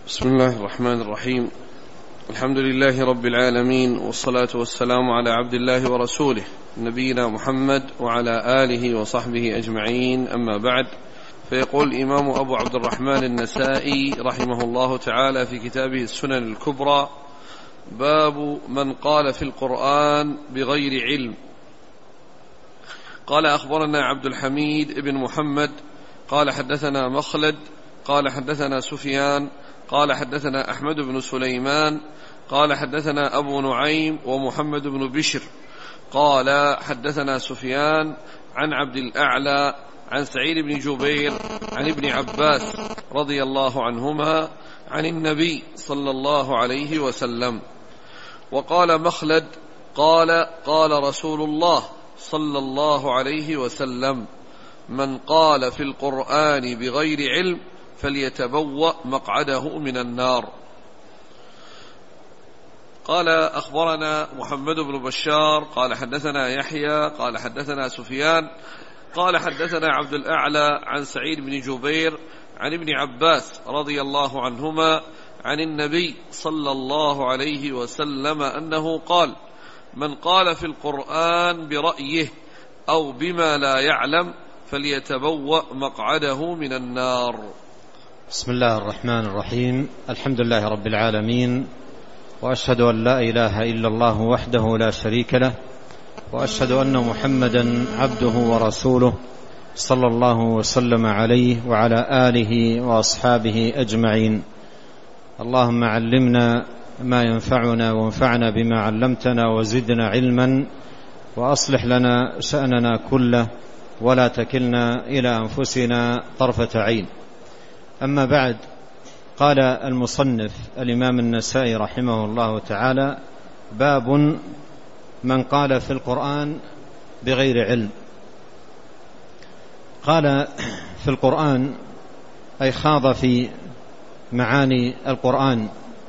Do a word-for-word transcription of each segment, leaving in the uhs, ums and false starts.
بسم الله الرحمن الرحيم. الحمد لله رب العالمين، والصلاة والسلام على عبد الله ورسوله نبينا محمد وعلى آله وصحبه أجمعين، أما بعد. فيقول الإمام أبو عبد الرحمن النسائي رحمه الله تعالى في كتابه السنن الكبرى: باب من قال في القرآن بغير علم. قال: أخبرنا عبد الحميد بن محمد قال حدثنا مخلد قال حدثنا سفيان قال حدثنا أحمد بن سليمان قال حدثنا أبو نعيم ومحمد بن بشر قال حدثنا سفيان عن عبد الأعلى عن سعيد بن جبير عن ابن عباس رضي الله عنهما عن النبي صلى الله عليه وسلم. وقال مخلد: قال قال رسول الله صلى الله عليه وسلم: من قال في القرآن بغير علم فليتبوأ مقعده من النار. قال: أخبرنا محمد بن بشار قال حدثنا يحيى قال حدثنا سفيان قال حدثنا عبد الأعلى عن سعيد بن جبير عن ابن عباس رضي الله عنهما عن النبي صلى الله عليه وسلم أنه قال: من قال في القرآن برأيه أو بما لا يعلم فليتبوأ مقعده من النار. بسم الله الرحمن الرحيم. الحمد لله رب العالمين، وأشهد أن لا إله إلا الله وحده لا شريك له، وأشهد أن محمدا عبده ورسوله صلى الله وسلم عليه وعلى آله وأصحابه أجمعين. اللهم علمنا ما ينفعنا وانفعنا بما علمتنا وزدنا علما، وأصلح لنا شأننا كله ولا تكلنا إلى أنفسنا طرفة عين. أما بعد، قال المصنف الإمام النسائي رحمه الله تعالى: باب من قال في القرآن بغير علم. قال في القرآن أي خاض في معاني القرآن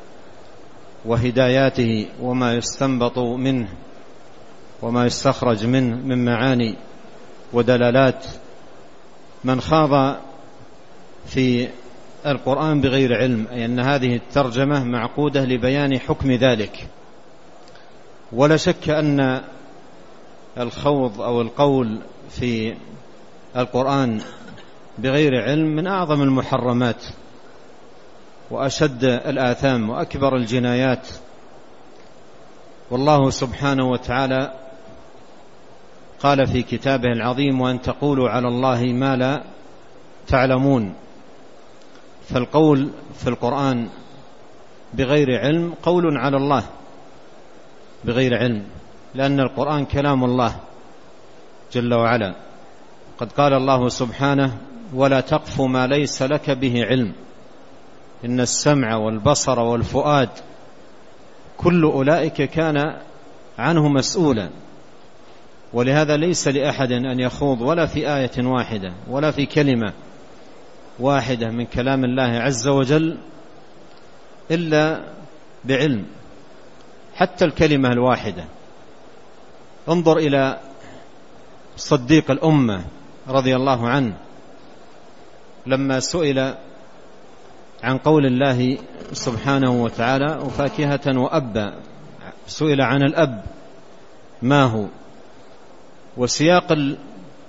وهداياته وما يستنبط منه وما يستخرج منه من معاني ودلالات. من خاض في القرآن بغير علم، أي أن هذه الترجمة معقودة لبيان حكم ذلك. ولا شك أن الخوض أو القول في القرآن بغير علم من أعظم المحرمات وأشد الآثام وأكبر الجنايات. والله سبحانه وتعالى قال في كتابه العظيم: وأن تقولوا على الله ما لا تعلمون. فالقول في القرآن بغير علم قول على الله بغير علم، لأن القرآن كلام الله جل وعلا. قد قال الله سبحانه: ولا تقف ما ليس لك به علم إن السمع والبصر والفؤاد كل أولئك كان عنه مسؤولا. ولهذا ليس لأحد أن يخوض ولا في آية واحدة ولا في كلمة واحدة من كلام الله عز وجل إلا بعلم، حتى الكلمة الواحدة. انظر إلى صديق الأمة رضي الله عنه لما سئل عن قول الله سبحانه وتعالى: وفاكهة وأبا، سئل عن الأب ما هو، وسياق ال...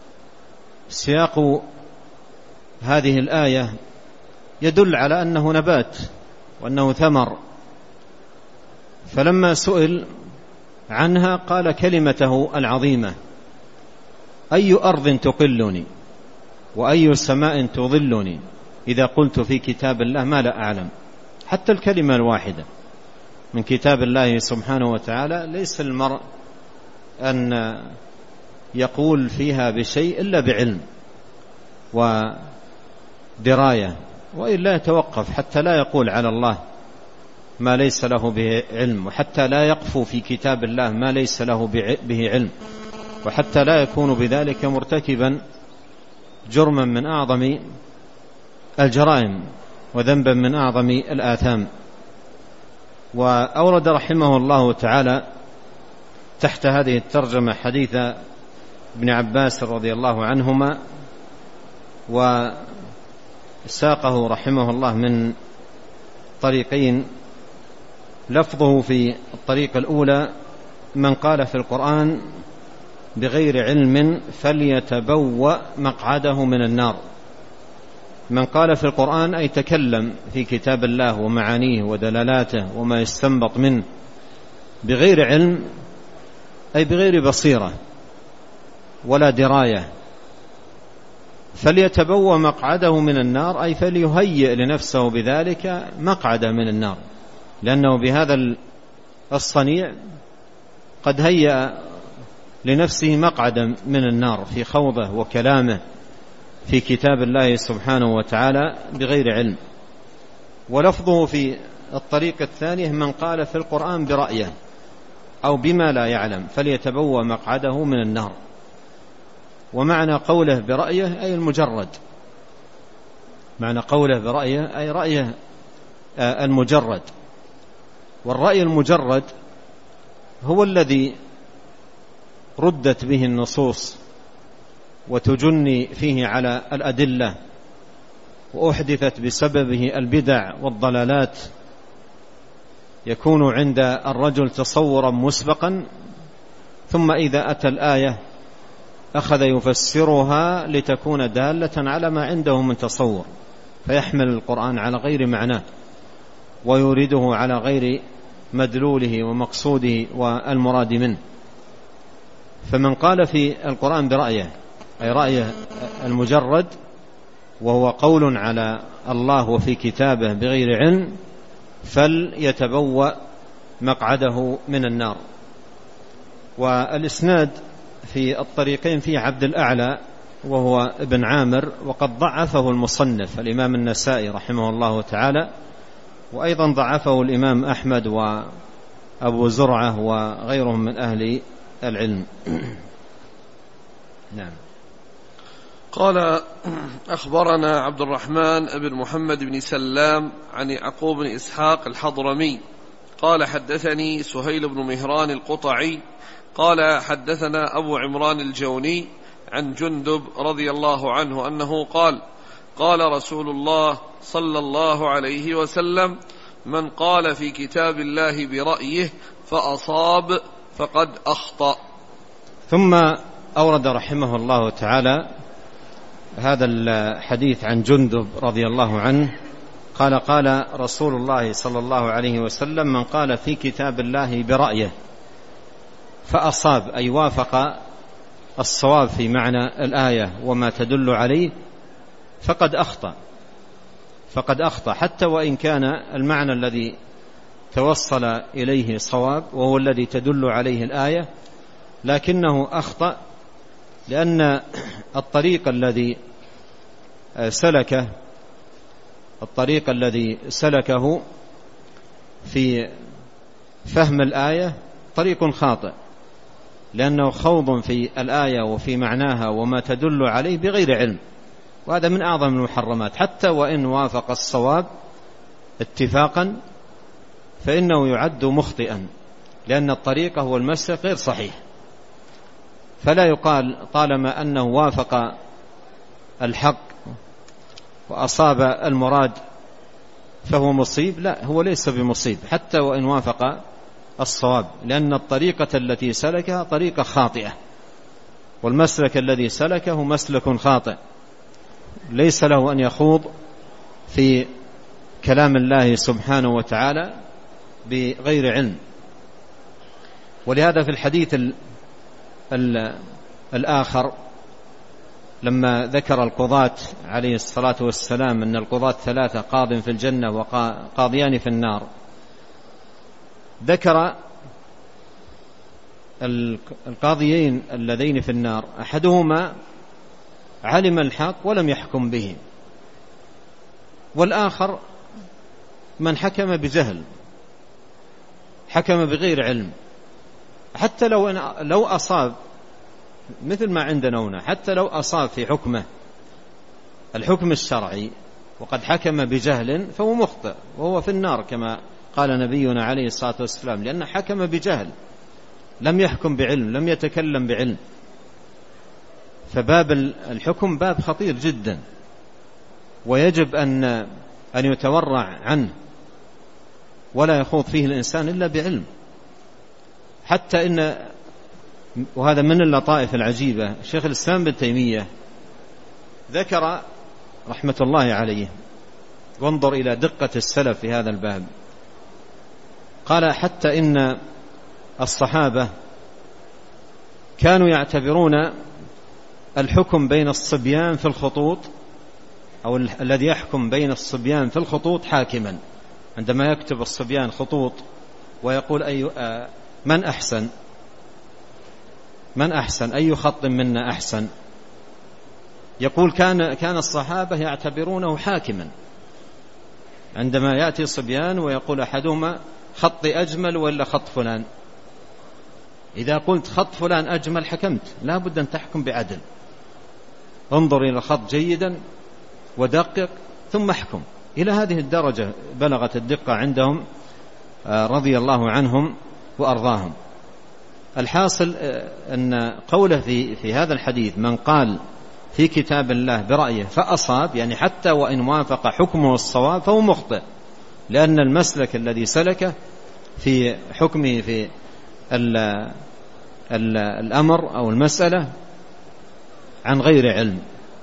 سياق هذه الآية يدل على أنه نبات وأنه ثمر. فلما سئل عنها قال كلمته العظيمة: أي أرض تقلني وأي سماء تظلني إذا قلت في كتاب الله ما لا أعلم. حتى الكلمة الواحدة من كتاب الله سبحانه وتعالى ليس المرء أن يقول فيها بشيء إلا بعلم ودراية، وإلا يتوقف حتى لا يقول على الله ما ليس له به علم، وحتى لا يقفو في كتاب الله ما ليس له به علم، وحتى لا يكون بذلك مرتكبا جرما من أعظم الجرائم وذنبا من أعظم الآثام. وأورد رحمه الله تعالى تحت هذه الترجمة حديث ابن عباس رضي الله عنهما، وساقه رحمه الله من الطريقين لفظه في الطريقة الأولى: من قال في القرآن بغير علم فليتبوأ مقعده من النار. من قال في القرآن أي تكلم في كتاب الله ومعانيه ودلالاته وما يستنبط منه بغير علم، أي بغير بصيرة ولا دراية. فليتبوأ مقعده من النار أي فليهيئ لنفسه بذلك مقعده من النار، لأنه بهذا الصنيع قد هيأ لنفسه مقعدا من النار في خوضه وكلامه في كتاب الله سبحانه وتعالى بغير علم. ولفظه في الطريقة الثانية: من قال في القرآن برأيه أو بما لا يعلم فليتبوأ مقعده من النار. ومعنى قوله برأيه أي المجرد، معنى قوله برأيه أي رأيه المجرد. والرأي المجرد هو الذي ردت به النصوص وتجني فيه على الأدلة وأحدثت بسببه البدع والضلالات، يكون عند الرجل تصورا مسبقا، ثم إذا أتى الآية أخذ يفسرها لتكون دالة على ما عنده من تصور، فيحمل القرآن على غير معناه ويريده على غير مدلوله ومقصوده والمراد منه. فمن قال في القرآن برأيه أي رأيه المجرد، وهو قول على الله وفي كتابه بغير علم، فليتبوأ مقعده من النار. والإسناد في الطريقين فيه عبد الأعلى وهو ابن عامر، وقد ضعفه المصنف الإمام النسائي رحمه الله تعالى، وأيضا ضعفه الإمام أحمد وأبو زرعة وغيرهم من أهل العلم. نعم. قال: أخبرنا عبد الرحمن بن محمد بن سلام عن يعقوب بن إسحاق الحضرمي قال: حدثني سهيل بن مهران القطعي قال: حدثنا أبو عمران الجوني عن جندب رضي الله عنه أنه قال: قال رسول الله صلى الله عليه وسلم: من قال في كتاب الله برأيه فأصاب فقد أخطأ. ثم أورد رحمه الله تعالى هذا الحديث عن جندب رضي الله عنه قال: قال رسول الله صلى الله عليه وسلم: من قال في كتاب الله برأيه فأصاب أي وافق الصواب في معنى الآية وما تدل عليه فقد أخطأ، فقد أخطأ حتى وإن كان المعنى الذي توصل إليه صواب وهو الذي تدل عليه الآية، لكنه أخطأ لأن الطريق الذي سلكه الطريق الذي سلكه في فهم الآية طريق خاطئ، لأنه خوض في الآية وفي معناها وما تدل عليه بغير علم، وهذا من أعظم المحرمات. حتى وإن وافق الصواب اتفاقا فإنه يعد مخطئا، لأن الطريقة هو المسلك غير صحيح. فلا يقال طالما أنه وافق الحق وأصاب المراد فهو مصيب، لا، هو ليس بمصيب حتى وإن وافق الصواب، لأن الطريقة التي سلكها طريقة خاطئة، والمسلك الذي سلكه مسلك خاطئ، ليس له أن يخوض في كلام الله سبحانه وتعالى بغير علم. ولهذا في الحديث ال ال الآخر لما ذكر القضاة عليه الصلاة والسلام أن القضاة ثلاثة: قاض في الجنة وقاضيان في النار، ذكر القاضيين اللذين في النار أحدهما علم الحق ولم يحكم به، والآخر من حكم بجهل، حكم بغير علم. حتى لو لو أصاب مثل ما عندنا هنا، حتى لو أصاب في حكمه الحكم الشرعي وقد حكم بجهل فهو مخطئ وهو في النار كما قال نبينا عليه الصلاة والسلام، لأنه حكم بجهل، لم يحكم بعلم، لم يتكلم بعلم. فباب الحكم باب خطير جدا، ويجب أن أن يتورع عنه ولا يخوض فيه الإنسان إلا بعلم. حتى إن، وهذا من اللطائف العجيبة، شيخ الإسلام ابن تيمية ذكر رحمة الله عليه، وانظر إلى دقة السلف في هذا الباب، قال حتى إن الصحابة كانوا يعتبرون الحكم بين الصبيان في الخطوط، أو الذي يحكم بين الصبيان في الخطوط حاكما، عندما يكتب الصبيان خطوط ويقول أي من أحسن من أحسن أي خط منا أحسن، يقول كان كان الصحابة يعتبرونه حاكما، عندما يأتي صبيان ويقول أحدهما خطي أجمل ولا خط فلان، إذا قلت خط فلان أجمل حكمت، لا بد أن تحكم بعدل، انظر إلى الخط جيدا ودقق ثم احكم. إلى هذه الدرجة بلغت الدقة عندهم رضي الله عنهم وأرضاهم. الحاصل أن قوله في, في هذا الحديث من قال في كتاب الله برأيه فأصاب، يعني حتى وإن وافق حكمه الصواب فهو مخطئ، لأن المسلك الذي سلكه في حكمه في ال ال الأمر أو المسألة عن غير علم.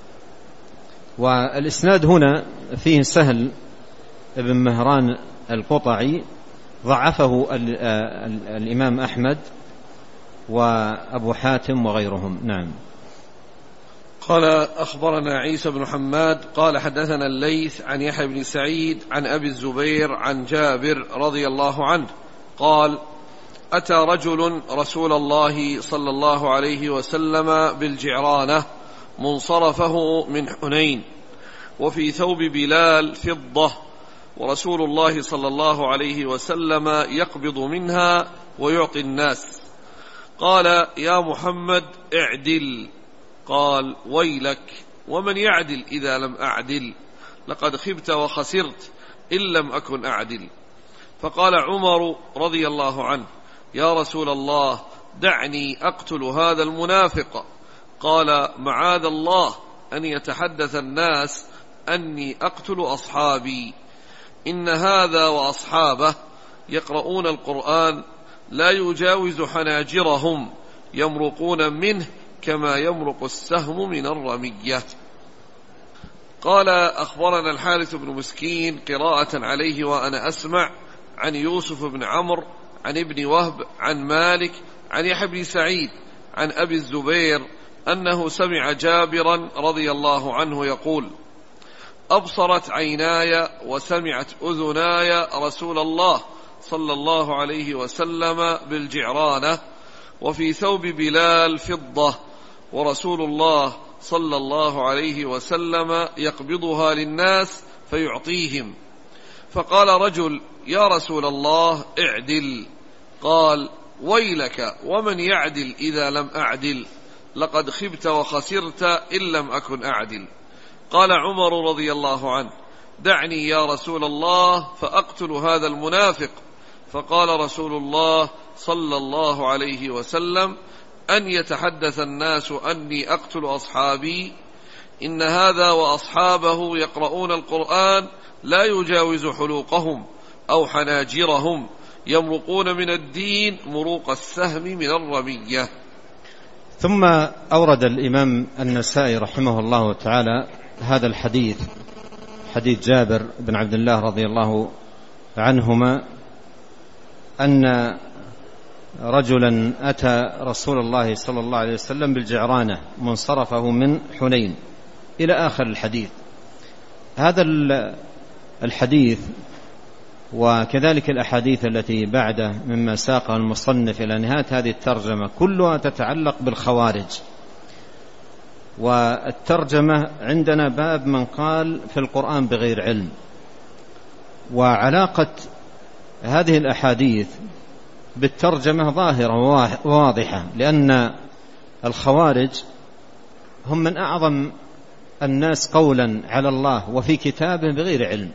والإسناد هنا فيه سهل ابن مهران القطعي، ضعفه الإمام أحمد وأبو حاتم وغيرهم. نعم. قال أخبرنا عيسى بن حماد قال حدثنا الليث عن يحيى بن سعيد عن أبي الزبير عن جابر رضي الله عنه قال أتى رجل رسول الله صلى الله عليه وسلم بالجعرانة منصرفه من حنين، وفي ثوب بلال فضة، ورسول الله صلى الله عليه وسلم يقبض منها ويعطي الناس. قال يا محمد اعدل. قال ويلك ومن يعدل إذا لم أعدل، لقد خبت وخسرت إن لم أكن أعدل. فقال عمر رضي الله عنه يا رسول الله دعني أقتل هذا المنافق. قال معاذ الله أن يتحدث الناس أني أقتل أصحابي، إن هذا وأصحابه يقرؤون القرآن لا يجاوز حناجرهم يمرقون منه كما يمرق السهم من الرمية. قال أخبرنا الحارث بن مسكين قراءة عليه وأنا أسمع عن يوسف بن عمرو عن ابن وهب عن مالك عن يحيى بن سعيد عن أبي الزبير أنه سمع جابرا رضي الله عنه يقول أبصرت عيناي وسمعت أذناي رسول الله صلى الله عليه وسلم بالجعرانة وفي ثوب بلال فضة، ورسول الله صلى الله عليه وسلم يقبضها للناس فيعطيهم. فقال رجل يا رسول الله اعدل. قال ويلك ومن يعدل إذا لم أعدل، لقد خبت وخسرت إن لم أكن أعدل. قال عمر رضي الله عنه دعني يا رسول الله فأقتل هذا المنافق. فقال رسول الله صلى الله عليه وسلم أن يتحدث الناس أني أقتل أصحابي، إن هذا وأصحابه يقرؤون القرآن لا يجاوز حلوقهم أو حناجرهم يمرقون من الدين مروق السهم من الرمية. ثم أورد الإمام النسائي رحمه الله تعالى هذا الحديث، حديث جابر بن عبد الله رضي الله عنهما أن رجلا أتى رسول الله صلى الله عليه وسلم بالجعرانة منصرفه من حنين إلى آخر الحديث. هذا الحديث وكذلك الأحاديث التي بعده مما ساقها المصنف إلى نهاية هذه الترجمة كلها تتعلق بالخوارج. والترجمة عندنا باب من قال في القرآن بغير علم، وعلاقة هذه الأحاديث بالترجمة ظاهرة وواضحة، لأن الخوارج هم من أعظم الناس قولا على الله وفي كتابه بغير علم،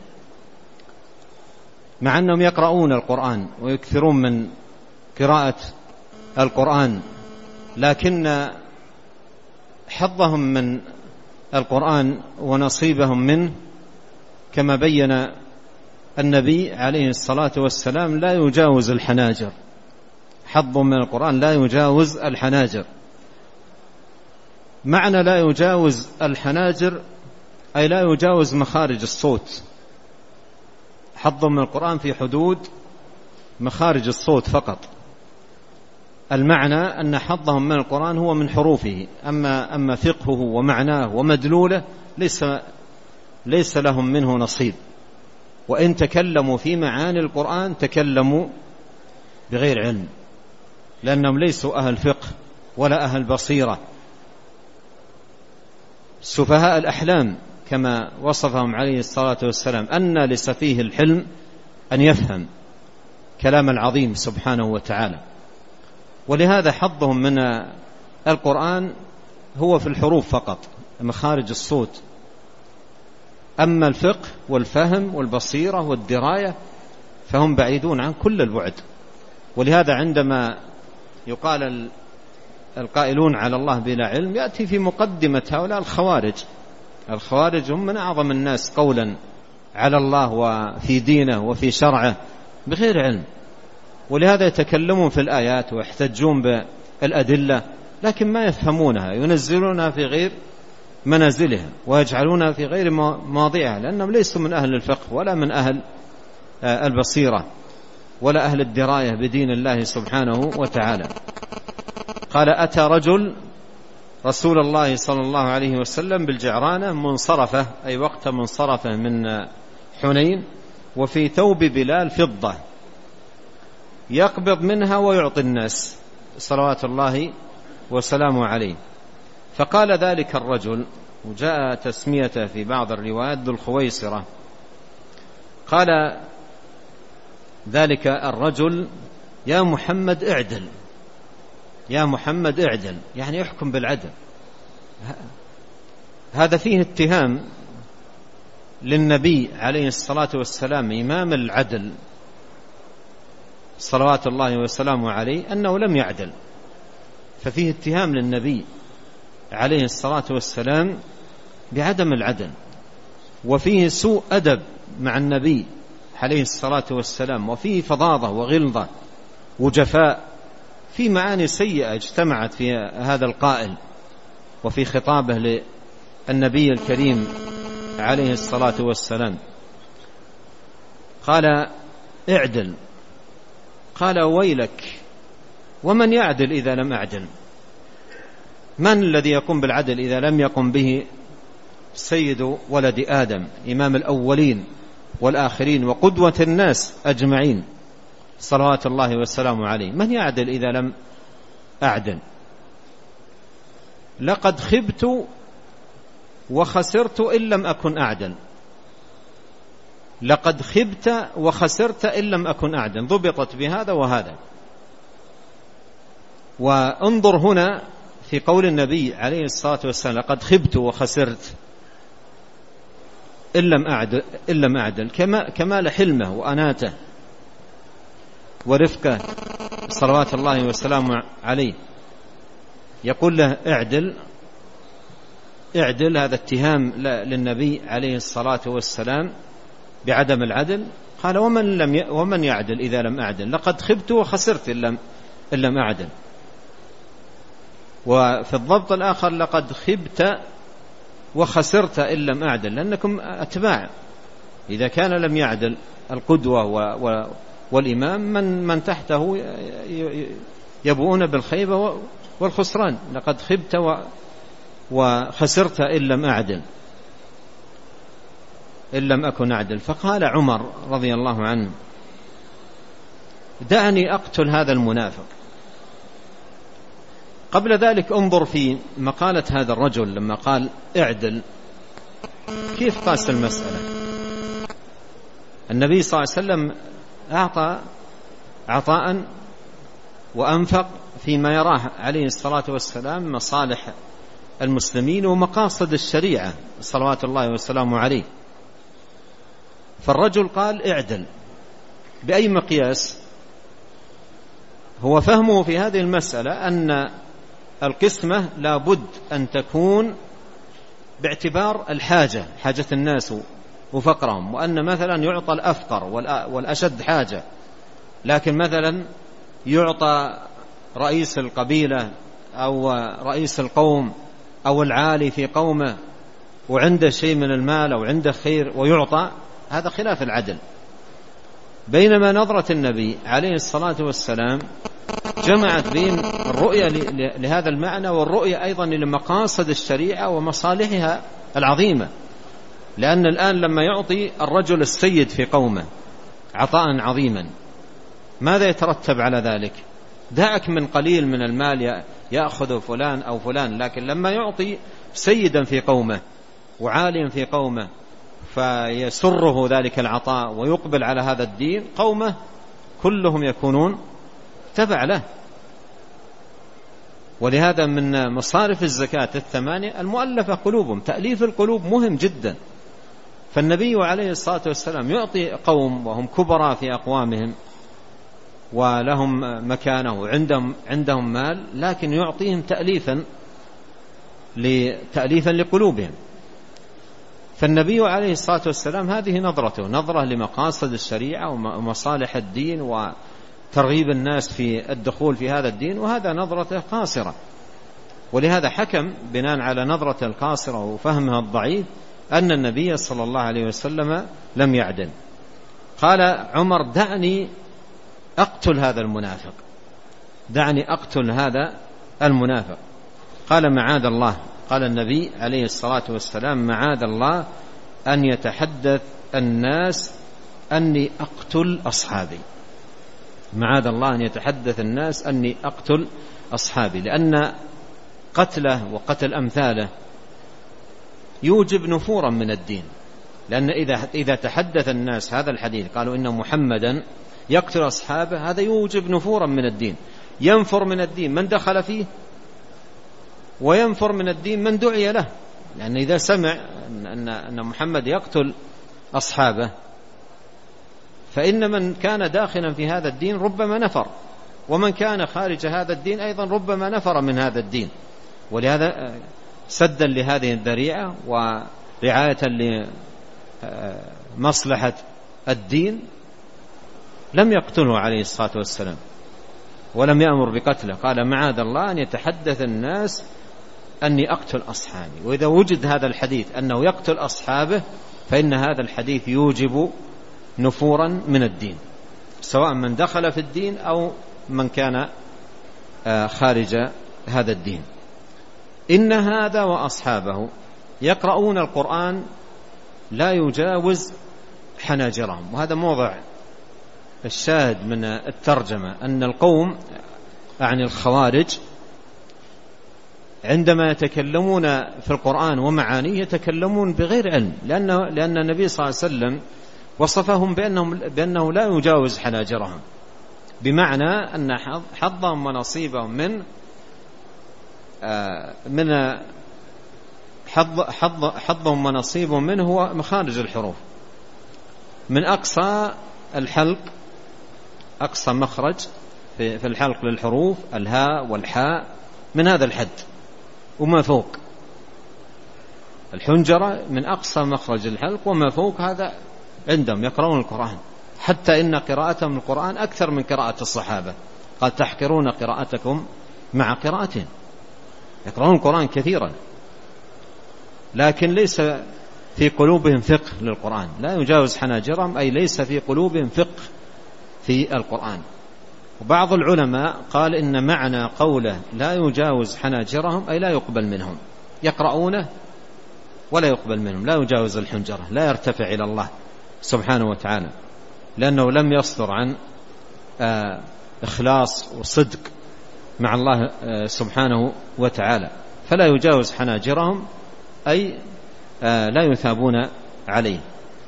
مع أنهم يقرؤون القرآن ويكثرون من قراءة القرآن، لكن حظهم من القرآن ونصيبهم منه كما بين النبي عليه الصلاة والسلام لا يجاوز الحناجر، حظ من القرآن لا يجاوز الحناجر. معنى لا يجاوز الحناجر أي لا يجاوز مخارج الصوت، حظ من القرآن في حدود مخارج الصوت فقط. المعنى أن حظهم من القرآن هو من حروفه، أما, أما فقهه ومعناه ومدلوله ليس, ليس لهم منه نصيب. وإن تكلموا في معاني القرآن تكلموا بغير علم، لأنهم ليسوا أهل فقه ولا أهل بصيرة، سفهاء الأحلام كما وصفهم عليه الصلاة والسلام، أن لسفيه الحلم أن يفهم كلام العظيم سبحانه وتعالى. ولهذا حظهم من القرآن هو في الحروف فقط، مخارج الصوت. أما الفقه والفهم والبصيرة والدراية فهم بعيدون عن كل البعد. ولهذا عندما يقال القائلون على الله بلا علم يأتي في مقدمة هؤلاء الخوارج. الخوارج هم من أعظم الناس قولا على الله وفي دينه وفي شرعه بغير علم، ولهذا يتكلمون في الآيات ويحتجون بالأدلة لكن ما يفهمونها، ينزلونها في غير منازلها ويجعلونها في غير مواضعها، لأنهم ليسوا من أهل الفقه ولا من أهل البصيرة ولا أهل الدراية بدين الله سبحانه وتعالى. قال: أتى رجل رسول الله صلى الله عليه وسلم بالجعرانة منصرفة، أي وقت منصرفة من حنين، وفي ثوب بلال فضة يقبض منها ويعطي الناس صلوات الله وسلامه عليه. فقال ذلك الرجل، وجاء تسميته في بعض الروايات ذو الخويصرة، قال ذلك الرجل: يا محمد اعدل، يا محمد اعدل، يعني يحكم بالعدل. هذا فيه اتهام للنبي عليه الصلاة والسلام إمام العدل صلوات الله وسلامه عليه أنه لم يعدل، ففيه اتهام للنبي عليه الصلاة والسلام بعدم العدل، وفيه سوء أدب مع النبي عليه الصلاة والسلام، وفيه فظاظة وغلظة وجفاء، في معاني سيئة اجتمعت في هذا القائل وفي خطابه للنبي الكريم عليه الصلاة والسلام. قال: اعدل. قال: ويلك، ومن يعدل إذا لم أعدل؟ من الذي يقوم بالعدل إذا لم يقم به سيد ولد آدم، إمام الأولين والآخرين وقدوة الناس أجمعين صلوات الله والسلام عليه؟ من يعدل إذا لم أعدل؟ لقد خبت وخسرت إن لم أكن أعدل. لقد خبت وخسرت إن لم أكن أعدل، ضبطت بهذا وهذا. وانظر هنا في قول النبي عليه الصلاة والسلام: لقد خبت وخسرت إن لم أعدل, إن لم أعدل، كمال حلمه وأناته ورفقه صلوات الله والسلام عليه. يقول له: اعدل اعدل، هذا اتهام للنبي عليه الصلاة والسلام بعدم العدل. قال: ومن, لم ي... ومن يعدل إذا لم أعدل؟ لقد خبت وخسرت إن لم, إن لم أعدل. وفي الضبط الآخر: لقد خبت وخسرت إن لم أعدل، لأنكم أتباع. إذا كان لم يعدل القدوة و... و... والإمام، من, من تحته يبؤون بالخيبة والخسران. لقد خبت و... وخسرت إن لم أعدل، إن لم أكن أعدل. فقال عمر رضي الله عنه: دعني أقتل هذا المنافق. قبل ذلك انظر في مقالة هذا الرجل لما قال اعدل، كيف قاس المسألة. النبي صلى الله عليه وسلم أعطى عطاء وأنفق فيما يراه عليه الصلاة والسلام مصالح المسلمين ومقاصد الشريعة صلوات الله والسلام عليه. فالرجل قال اعدل، بأي مقياس؟ هو فهمه في هذه المسألة أن القسمة لابد أن تكون باعتبار الحاجة، حاجة الناس وفقرهم، وأن مثلا يعطى الأفقر والأشد حاجة، لكن مثلا يعطى رئيس القبيلة أو رئيس القوم أو العالي في قومه وعنده شيء من المال أو عنده خير ويعطى، هذا خلاف العدل. بينما نظرة النبي عليه الصلاة والسلام جمعت بين الرؤية لهذا المعنى والرؤية أيضا لمقاصد الشريعة ومصالحها العظيمة. لأن الآن لما يعطي الرجل السيد في قومه عطاء عظيما، ماذا يترتب على ذلك؟ دعك من قليل من المال يأخذ فلان أو فلان، لكن لما يعطي سيدا في قومه وعاليا في قومه فيسره ذلك العطاء ويقبل على هذا الدين، قومه كلهم يكونون تبع له. ولهذا من مصارف الزكاة الثمانية المؤلفة قلوبهم، تأليف القلوب مهم جدا. فالنبي عليه الصلاة والسلام يعطي قوم وهم كبراء في أقوامهم ولهم مكانه وعندهم عندهم مال، لكن يعطيهم تأليفا لتأليفا لقلوبهم. فالنبي عليه الصلاة والسلام هذه نظرته، نظرة لمقاصد الشريعة ومصالح الدين وترغيب الناس في الدخول في هذا الدين، وهذا نظرته قاصرة. ولهذا حكم بناء على نظرته القاصرة وفهمها الضعيف أن النبي صلى الله عليه وسلم لم يعدل. قال عمر: دعني أقتل هذا المنافق، دعني أقتل هذا المنافق. قال: معاذ الله. قال النبي عليه الصلاة والسلام: معاذ الله أن يتحدث الناس أني أقتل أصحابي، معاذ الله أن يتحدث الناس أني أقتل أصحابي، لأن قتله وقتل أمثاله يوجب نفورا من الدين. لأن إذا إذا تحدث الناس هذا الحديث قالوا إن محمدا يقتل أصحابه، هذا يوجب نفورا من الدين، ينفر من الدين من دخل فيه وينفر من الدين من دعي له. لأن إذا سمع أن أن محمد يقتل أصحابه فإن من كان داخلا في هذا الدين ربما نفر، ومن كان خارج هذا الدين أيضا ربما نفر من هذا الدين. ولهذا سدا لهذه الذريعة ورعاية لمصلحة الدين لم يقتله عليه الصلاة والسلام ولم يأمر بقتله. قال: معاذ الله أن يتحدث الناس أني أقتل أصحابي. وإذا وجد هذا الحديث أنه يقتل أصحابه فإن هذا الحديث يوجب نفورا من الدين، سواء من دخل في الدين أو من كان خارج هذا الدين. إن هذا وأصحابه يقرؤون القرآن لا يجاوز حناجرهم. وهذا موضع الشاهد من الترجمة، أن القوم يعني الخوارج عندما يتكلمون في القرآن ومعانيه يتكلمون بغير علم، لأنه لأن النبي صلى الله عليه وسلم وصفهم بأنهم بأنه لا يجاوز حناجرهم، بمعنى أن حظهم ونصيبهم من من حظ حظ حظهم ونصيبهم منه هو مخارج الحروف، من أقصى الحلق، أقصى مخرج في الحلق للحروف الهاء والحاء من هذا الحد، وما فوق الحنجرة من أقصى مخرج الحلق وما فوق هذا عندهم يقرؤون القرآن، حتى إن قراءتهم القرآن أكثر من قراءة الصحابة. قال: تحقرون قراءتكم مع قراءتهم، يقرؤون القرآن كثيرا لكن ليس في قلوبهم فقه للقرآن، لا يجاوز حناجرهم أي ليس في قلوبهم فقه في القرآن. وبعض العلماء قال إن معنى قوله لا يجاوز حناجرهم أي لا يقبل منهم، يقرؤونه ولا يقبل منهم، لا يجاوز الحنجرة، لا يرتفع إلى الله سبحانه وتعالى، لأنه لم يصدر عن إخلاص وصدق مع الله سبحانه وتعالى، فلا يجاوز حناجرهم أي لا يثابون عليه.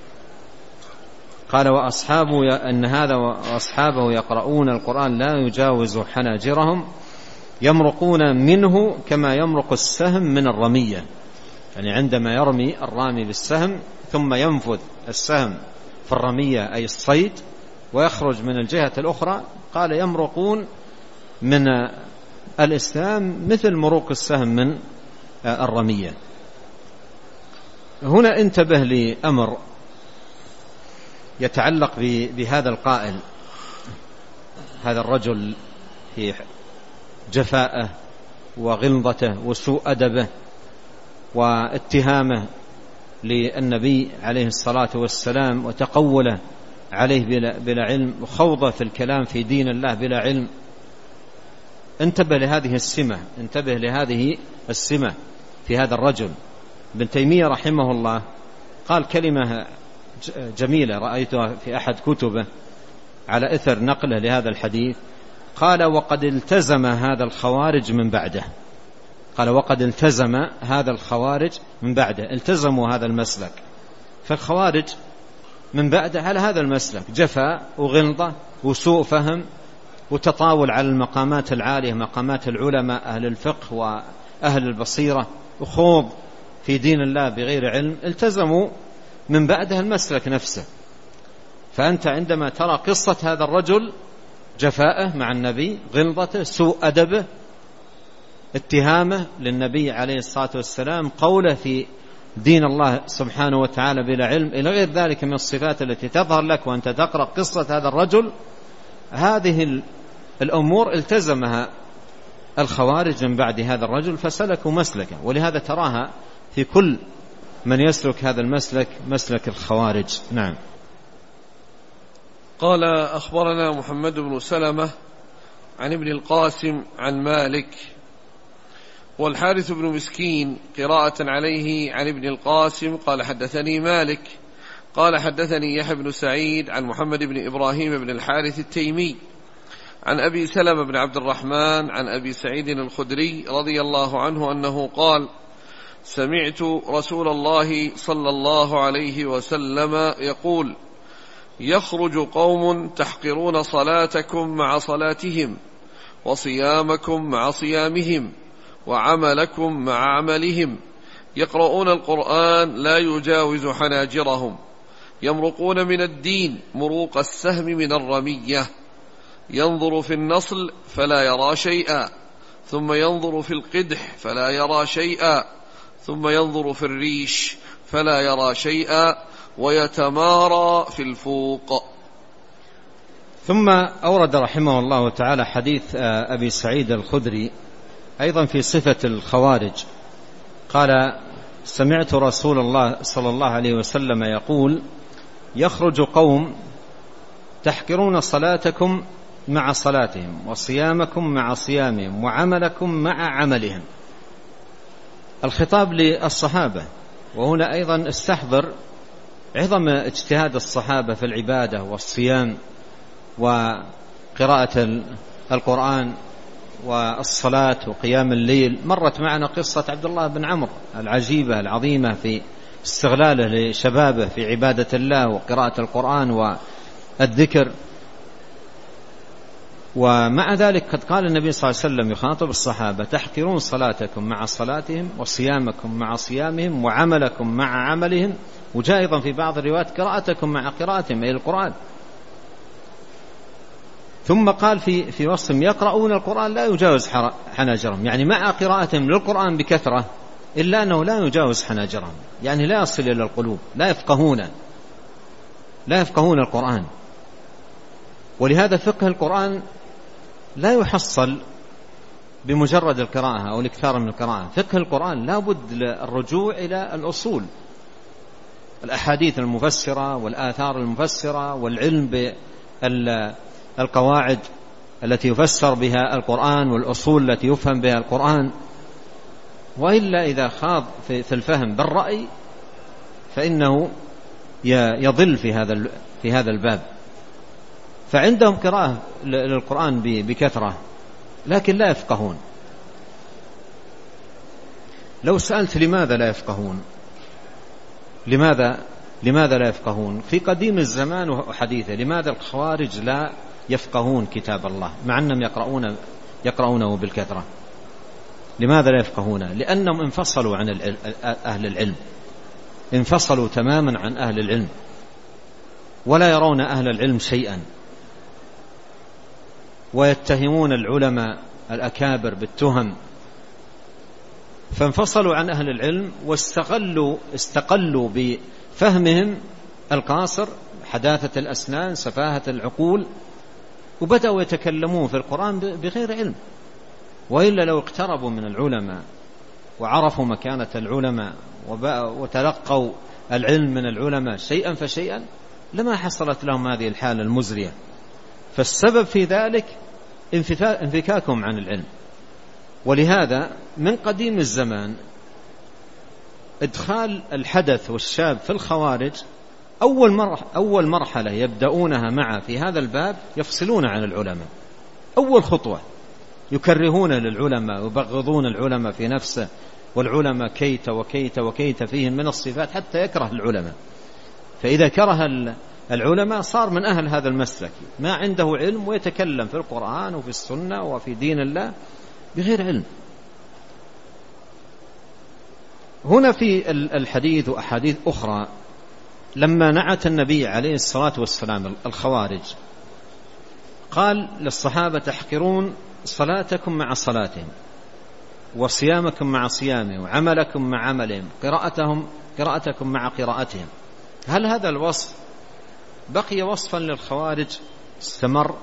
قال: وأصحابه أن هذا وأصحابه يقرؤون القرآن لا يجاوز حناجرهم يمرقون منه كما يمرق السهم من الرمية، يعني عندما يرمي الرامي بالسهم ثم ينفذ السهم في الرمية أي الصيد ويخرج من الجهة الأخرى، قال يمرقون من الإسلام مثل مروق السهم من الرمية. هنا انتبه لأمر يتعلق بهذا القائل، هذا الرجل في جفاءه وغلظته وسوء أدبه واتهامه للنبي عليه الصلاة والسلام وتقوله عليه بلا, بلا علم وخوضه في الكلام في دين الله بلا علم. انتبه لهذه السمة، انتبه لهذه السمة في هذا الرجل. ابن تيمية رحمه الله قال كلمة جميلة رأيتها في أحد كتبه على إثر نقله لهذا الحديث، قال وقد التزم هذا الخوارج من بعده، قال وقد التزم هذا الخوارج من بعده، التزموا هذا المسلك. فالخوارج من بعده على هذا المسلك، جفاء وغلظة وسوء فهم وتطاول على المقامات العالية، مقامات العلماء أهل الفقه وأهل البصيرة، وخوض في دين الله بغير علم، التزموا من بعده المسلك نفسه. فأنت عندما ترى قصة هذا الرجل، جفاءه مع النبي، غلظته، سوء أدبه، اتهامه للنبي عليه الصلاة والسلام، قوله في دين الله سبحانه وتعالى بلا علم، إلى غير ذلك من الصفات التي تظهر لك وأنت تقرأ قصة هذا الرجل، هذه الأمور التزمها الخوارج من بعد هذا الرجل فسلكوا مسلكه. ولهذا تراها في كل من يسلك هذا المسلك، مسلك الخوارج. نعم. قال أخبرنا محمد بن سلمة عن ابن القاسم عن مالك، والحارث بن مسكين قراءة عليه عن ابن القاسم قال حدثني مالك قال حدثني يحيى بن سعيد عن محمد بن إبراهيم بن الحارث التيمي عن أبي سلمة بن عبد الرحمن عن أبي سعيد الخدري رضي الله عنه أنه قال سمعت رسول الله صلى الله عليه وسلم يقول يخرج قوم تحقرون صلاتكم مع صلاتهم وصيامكم مع صيامهم وعملكم مع عملهم، يقرؤون القرآن لا يجاوز حناجرهم، يمرقون من الدين مروق السهم من الرمية، ينظر في النصل فلا يرى شيئا، ثم ينظر في القدح فلا يرى شيئا، ثم ينظر في الريش فلا يرى شيئا، ويتمارى في الفوق. ثم أورد رحمه الله تعالى حديث أبي سعيد الخدري أيضا في صفة الخوارج، قال سمعت رسول الله صلى الله عليه وسلم يقول يخرج قوم تحقرون صلاتكم مع صلاتهم وصيامكم مع صيامهم وعملكم مع عملهم. الخطاب للصحابة، وهنا أيضا استحضر عظم اجتهاد الصحابة في العبادة والصيام وقراءة القرآن والصلاة وقيام الليل. مرت معنا قصة عبد الله بن عمرو العجيبة العظيمة في استغلاله لشبابه في عبادة الله وقراءة القرآن والذكر. ومع ذلك قد قال النبي صلى الله عليه وسلم يخاطب الصحابة تحقرون صلاتكم مع صلاتهم وصيامكم مع صيامهم وعملكم مع عملهم، وجاء أيضا في بعض الروايات قراءتكم مع قراءتهم أي القرآن. ثم قال في في وصفهم يقرؤون القرآن لا يجاوز حناجرهم، يعني مع قراءتهم للقرآن بكثرة إلا أنه لا يجاوز حناجرهم، يعني لا يصل إلى القلوب، لا يفقهون لا يفقهون القرآن. ولهذا فقه القرآن لا يحصل بمجرد القراءة أو الاكثار من القراءة. فقه القرآن لا بد الرجوع إلى الأصول، الأحاديث المفسرة والآثار المفسرة والعلم بالقواعد التي يفسر بها القرآن والأصول التي يفهم بها القرآن. وإلا إذا خاض في الفهم بالرأي فإنه يضل في هذا في هذا الباب. فعندهم قراءة للقرآن بكثرة لكن لا يفقهون. لو سألت لماذا لا يفقهون، لماذا لماذا لا يفقهون في قديم الزمان وحديثه؟ لماذا الخوارج لا يفقهون كتاب الله مع أنهم يقرؤون يقرؤونه بالكثرة؟ لماذا لا يفقهون؟ لأنهم انفصلوا عن أهل العلم، انفصلوا تماما عن أهل العلم، ولا يرون أهل العلم شيئا، ويتهمون العلماء الأكابر بالتهم. فانفصلوا عن أهل العلم واستقلوا استقلوا بفهمهم القاصر حداثة الأسنان، سفاهة العقول، وبدأوا يتكلمون في القرآن بغير علم. وإلا لو اقتربوا من العلماء وعرفوا مكانة العلماء وتلقوا العلم من العلماء شيئا فشيئا لما حصلت لهم هذه الحالة المزرية. فالسبب في ذلك انفكاكهم عن العلم. ولهذا من قديم الزمان إدخال الحدث والشاب في الخوارج أول مرحلة, أول مرحلة يبدأونها معه في هذا الباب يفصلون عن العلماء. أول خطوة يكرهون للعلماء ويبغضون العلماء في نفسه، والعلماء كيت وكيت وكيت فيهم من الصفات حتى يكره العلماء. فإذا كره العلماء صار من أهل هذا المسلك، ما عنده علم ويتكلم في القرآن وفي السنة وفي دين الله بغير علم. هنا في الحديث وأحاديث أخرى لما نعت النبي عليه الصلاة والسلام الخوارج قال للصحابة: تحقرون صلاتكم مع صلاتهم، وصيامكم مع صيامهم، وعملكم مع عملهم، قراءتهم قراءتكم مع قراءتهم. هل هذا الوصف بقي وصفا للخوارج استمر؟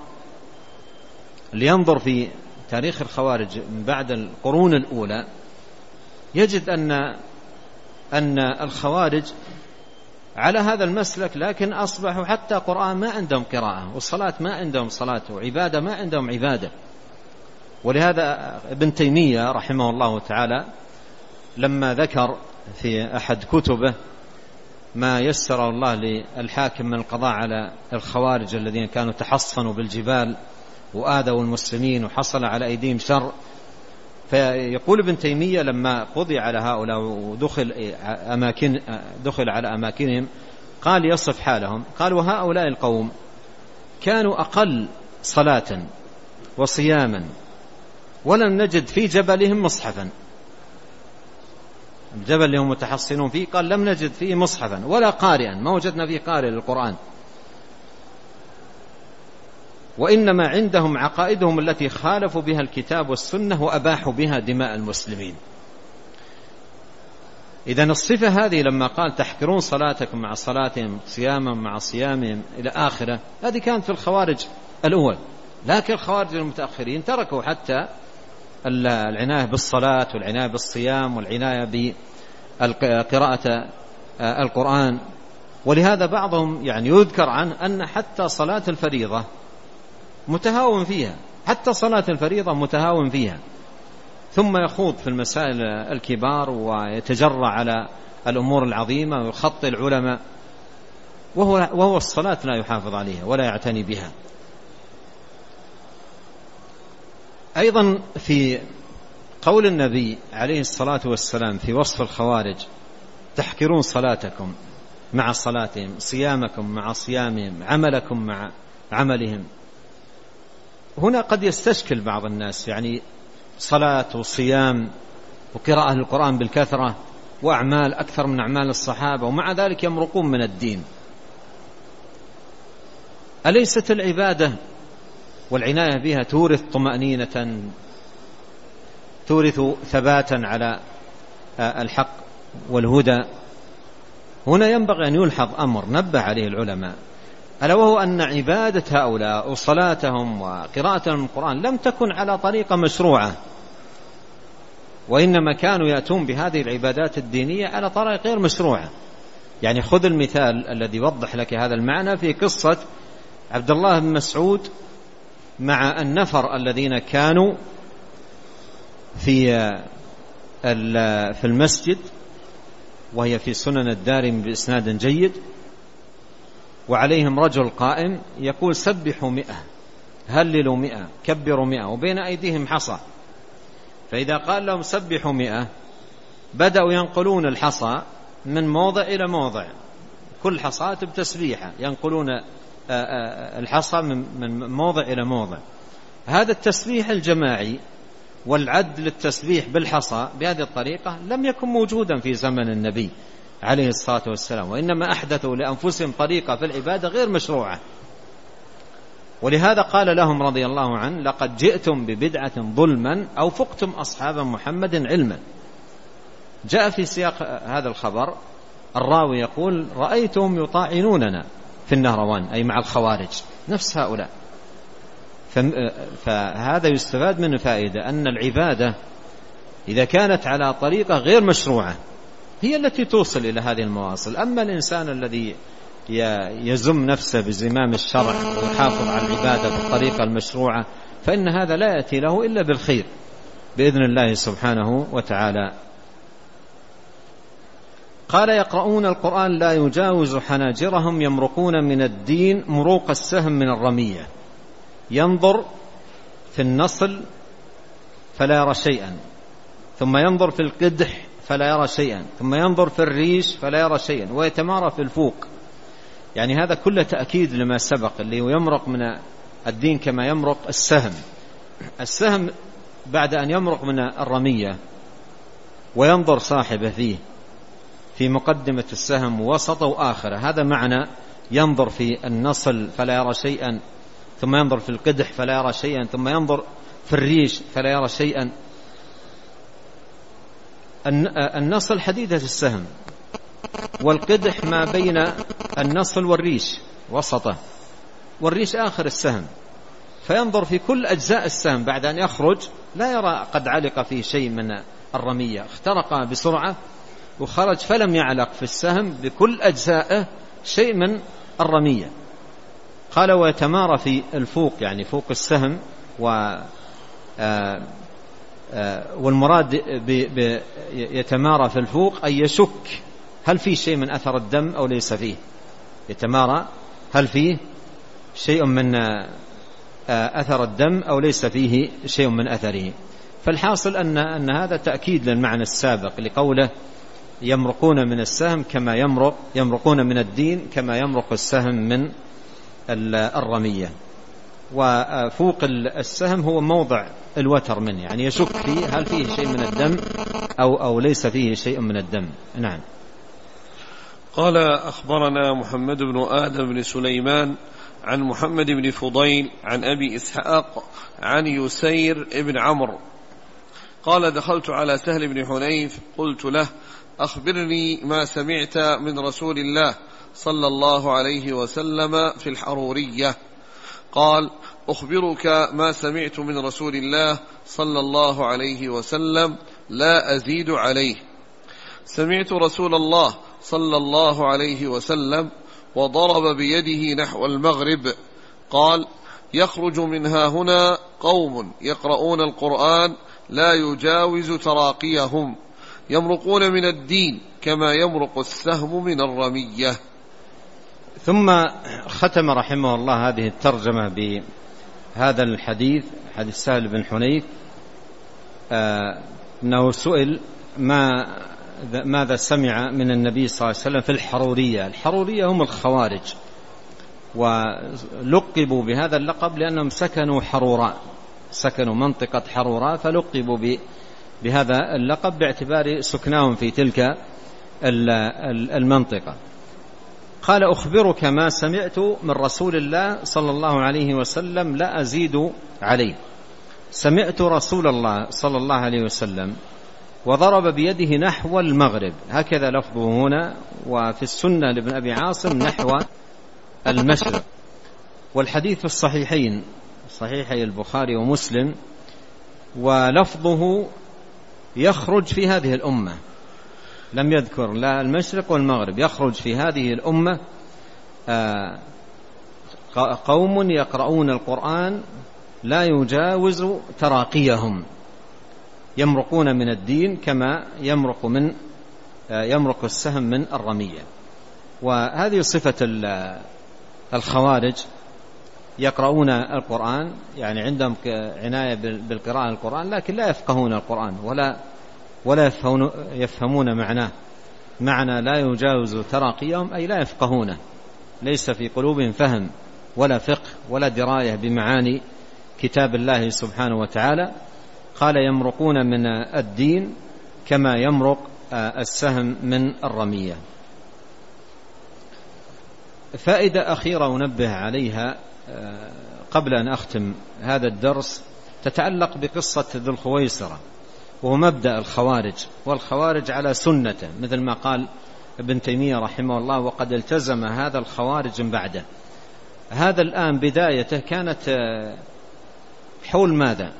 لينظر في تاريخ الخوارج من بعد القرون الأولى يجد أن أن الخوارج على هذا المسلك، لكن أصبحوا حتى قرآن ما عندهم قراءة، والصلاة ما عندهم صلاة، وعبادة ما عندهم عبادة. ولهذا ابن تيمية رحمه الله تعالى لما ذكر في أحد كتبه ما يسر الله للحاكم من القضاء على الخوارج الذين كانوا تحصنوا بالجبال وآذوا المسلمين وحصل على أيديهم شر، فيقول ابن تيمية لما قضي على هؤلاء ودخل أماكن دخل على أماكنهم قال يصف حالهم، قال: وهؤلاء القوم كانوا أقل صلاة وصياما ولم نجد في جبلهم مصحفا. الجبل اللي هم متحصنون فيه قال لم نجد فيه مصحفا ولا قارئا، ما وجدنا فيه قارئ للقرآن، وإنما عندهم عقائدهم التي خالفوا بها الكتاب والسنة وأباحوا بها دماء المسلمين. إذن الصفة هذه لما قال تحقرون صلاتكم مع صلاتهم، صياما مع صيامهم إلى آخره، هذه كانت في الخوارج الأول. لكن الخوارج المتأخرين تركوا حتى العناية بالصلاة والعناية بالصيام والعناية بقراءة القرآن. ولهذا بعضهم يعني يذكر عنه أن حتى صلاة الفريضة متهاون فيها، حتى صلاة الفريضة متهاون فيها، ثم يخوض في المسائل الكبار ويتجرع على الأمور العظيمة ويخطي العلماء، وهو, وهو الصلاة لا يحافظ عليها ولا يعتني بها. أيضا في قول النبي عليه الصلاة والسلام في وصف الخوارج: تحقرون صلاتكم مع صلاتهم، صيامكم مع صيامهم، عملكم مع عملهم. هنا قد يستشكل بعض الناس، يعني صلاة وصيام وقراءة القرآن بالكثرة وأعمال أكثر من أعمال الصحابة، ومع ذلك يمرقون من الدين. أليست العبادة والعناية بها تورث طمأنينة، تورث ثباتا على الحق والهدى؟ هنا ينبغي أن يلحظ أمر نبه عليه العلماء، ألا وهو أن عبادة هؤلاء وصلاتهم وقراءتهم القرآن لم تكن على طريقة مشروعة، وإنما كانوا يأتون بهذه العبادات الدينية على طريقة غير مشروعة. يعني خذ المثال الذي يوضح لك هذا المعنى في قصة عبد الله بن مسعود مع النفر الذين كانوا في في المسجد، وهي في سنن الدارمي بإسناد جيد، وعليهم رجل قائم يقول: سبحوا مئة، هللوا مئة، كبروا مئة، وبين أيديهم حصى. فإذا قال لهم سبحوا مئة بدأوا ينقلون الحصى من موضع إلى موضع، كل حصاة بتسبيحة، ينقلون الحصى من موضع إلى موضع. هذا التسبيح الجماعي والعد للتسبيح بالحصى بهذه الطريقة لم يكن موجودا في زمن النبي عليه الصلاة والسلام، وإنما أحدثوا لأنفسهم طريقة في العبادة غير مشروعة. ولهذا قال لهم رضي الله عنه: لقد جئتم ببدعة ظلما أو فقتم أصحاب محمد علما. جاء في سياق هذا الخبر الراوي يقول: رأيتهم يطاعنوننا في النهروان، أي مع الخوارج نفس هؤلاء. فهذا يستفاد منه فائدة أن العبادة إذا كانت على طريقة غير مشروعة هي التي توصل إلى هذه المواصل. أما الإنسان الذي يزم نفسه بزمام الشرع ويحافظ على العبادة بالطريقة المشروعة فإن هذا لا يأتي له إلا بالخير بإذن الله سبحانه وتعالى. قال يقرؤون القرآن لا يجاوز حناجرهم يمرقون من الدين مروق السهم من الرمية، ينظر في النصل فلا يرى شيئا، ثم ينظر في القدح فلا يرى شيئا، ثم ينظر في الريش فلا يرى شيئا، ويتمارى في الفوق. يعني هذا كله تأكيد لما سبق، اللي يمرق من الدين كما يمرق السهم. السهم بعد أن يمرق من الرمية وينظر صاحبه فيه في مقدمة السهم ووسطه وآخره، هذا معنى ينظر في النصل فلا يرى شيئا، ثم ينظر في القدح فلا يرى شيئا، ثم ينظر في الريش فلا يرى شيئا. النصل حديدة السهم، والقدح ما بين النصل والريش وسطه، والريش آخر السهم، فينظر في كل أجزاء السهم بعد أن يخرج لا يرى قد علق فيه شيء من الرمية، اخترق بسرعة وخرج فلم يعلق في السهم بكل أجزائه شيء من الرمية. قال ويتمارى في الفوق، يعني فوق السهم، و والمراد يتمارى في الفوق أي يشك هل فيه شيء من أثر الدم أو ليس فيه، يتمارى هل فيه شيء من أثر الدم أو ليس فيه شيء من أثره. فالحاصل أن, أن هذا تأكيد للمعنى السابق لقوله يمرقون من السهم كما يمرق يمرقون من الدين كما يمرق السهم من الرمية. وفوق السهم هو موضع الوتر منه، يعني يشك فيه هل فيه شيء من الدم أو, أو ليس فيه شيء من الدم. نعم. قال أخبرنا محمد بن آدم بن سليمان عن محمد بن فضيل عن أبي إسحاق عن يسير بن عمرو قال دخلت على سهل بن حنيف قلت له أخبرني ما سمعت من رسول الله صلى الله عليه وسلم في الحرورية. قال أخبرك ما سمعت من رسول الله صلى الله عليه وسلم لا أزيد عليه. سمعت رسول الله صلى الله عليه وسلم وضرب بيده نحو المغرب قال يخرج منها هنا قوم يقرؤون القرآن لا يجاوز تراقيهم يمرقون من الدين كما يمرق السهم من الرمية. ثم ختم رحمه الله هذه الترجمة بهذا الحديث، حديث سهل بن حنيف، آه أنه سئل ما ماذا سمع من النبي صلى الله عليه وسلم في الحرورية. الحرورية هم الخوارج، ولقبوا بهذا اللقب لأنهم سكنوا حروراء، سكنوا منطقة حروراء فلقبوا بهذا اللقب باعتبار سكناهم في تلك المنطقة. قال أخبرك ما سمعت من رسول الله صلى الله عليه وسلم لا أزيد عليه. سمعت رسول الله صلى الله عليه وسلم وضرب بيده نحو المغرب، هكذا لفظه هنا، وفي السنة لابن أبي عاصم نحو المشرق. والحديث في الصحيحين صحيحي البخاري ومسلم، ولفظه يخرج في هذه الأمة، لم يذكر لا المشرق والمغرب، يخرج في هذه الأمة قوم يقرؤون القرآن لا يجاوز تراقيهم يمرقون من الدين كما يمرق من يمرق السهم من الرمية. وهذه صفة الخوارج، يقرؤون القرآن، يعني عندهم عناية بالقراءة القرآن، لكن لا يفقهون القرآن ولا ولا يفهمون معناه. معنى لا يجاوز تراقيهم أي لا يفقهونه، ليس في قلوبهم فهم ولا فقه ولا دراية بمعاني كتاب الله سبحانه وتعالى. قال يمرقون من الدين كما يمرق السهم من الرمية. فائدة أخيرة أنبه عليها قبل أن أختم هذا الدرس تتعلق بقصة ذو الخويصرة، وهو مبدأ الخوارج، والخوارج على سنته، مثل ما قال ابن تيمية رحمه الله، وقد التزم هذا الخوارج بعده. هذا الآن بدايته كانت حول ماذا؟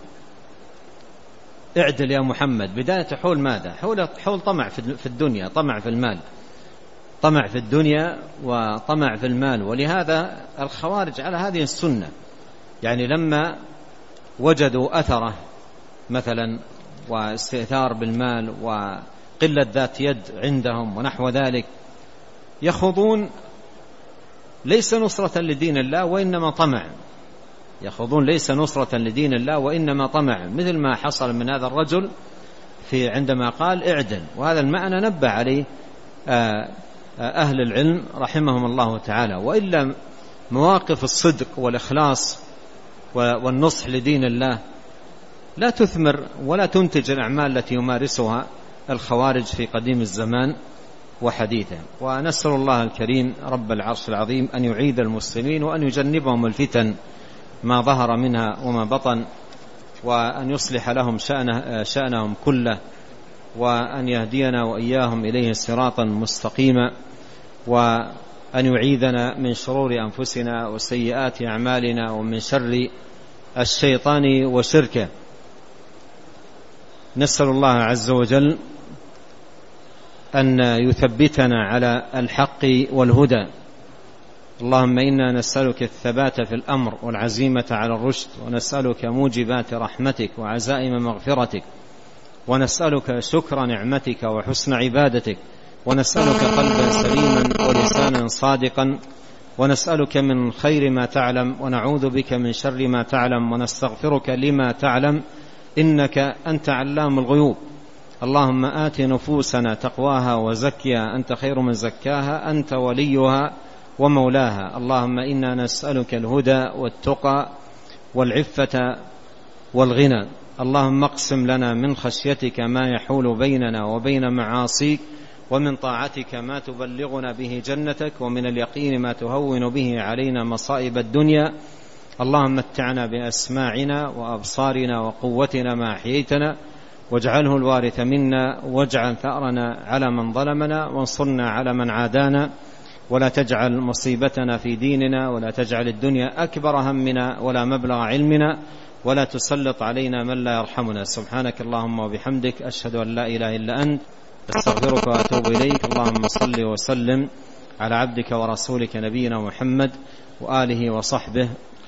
اعدل يا محمد. بدايته حول ماذا؟ حول, حول طمع في الدنيا، طمع في المال، طمع في الدنيا وطمع في المال. ولهذا الخوارج على هذه السنة، يعني لما وجدوا أثره مثلا واستئثار بالمال وقلة ذات يد عندهم ونحو ذلك، يخوضون ليس نصرة لدين الله وإنما طمع، يخوضون ليس نصرة لدين الله وإنما طمع، مثل ما حصل من هذا الرجل في عندما قال اعدل. وهذا المعنى نبه عليه أهل العلم رحمهم الله تعالى. وإلا مواقف الصدق والإخلاص والنصح لدين الله لا تثمر ولا تنتج الأعمال التي يمارسها الخوارج في قديم الزمان وحديثه. ونسأل الله الكريم رب العرش العظيم أن يعيد المسلمين وأن يجنبهم الفتن ما ظهر منها وما بطن، وأن يصلح لهم شأنه شأنهم كله، وأن يهدينا وإياهم إليه صراطا مستقيما، وأن يعيذنا من شرور أنفسنا وسيئات أعمالنا ومن شر الشيطان وشركه. نسأل الله عز وجل أن يثبتنا على الحق والهدى. اللهم إنا نسألك الثبات في الأمر والعزيمة على الرشد، ونسألك موجبات رحمتك وعزائم مغفرتك، ونسألك شكر نعمتك وحسن عبادتك، ونسألك قلبا سليما ولسانا صادقا، ونسألك من خير ما تعلم ونعوذ بك من شر ما تعلم، ونستغفرك لما تعلم إنك أنت علام الغيوب. اللهم آت نفوسنا تقواها وزكها أنت خير من زكاها أنت وليها ومولاها. اللهم إنا نسألك الهدى والتقى والعفة والغنى. اللهم اقسم لنا من خشيتك ما يحول بيننا وبين معاصيك، ومن طاعتك ما تبلغنا به جنتك، ومن اليقين ما تهون به علينا مصائب الدنيا. اللهم متعنا بأسماعنا وأبصارنا وقوتنا ما أحييتنا، واجعله الوارث منا، واجعل ثأرنا على من ظلمنا، وانصرنا على من عادانا، ولا تجعل مصيبتنا في ديننا، ولا تجعل الدنيا أكبر همنا ولا مبلغ علمنا، ولا تسلط علينا من لا يرحمنا. سبحانك اللهم وبحمدك، أشهد أن لا إله إلا أنت، أستغفرك وأتوب إليك. اللهم صل وسلم على عبدك ورسولك نبينا محمد وآله وصحبه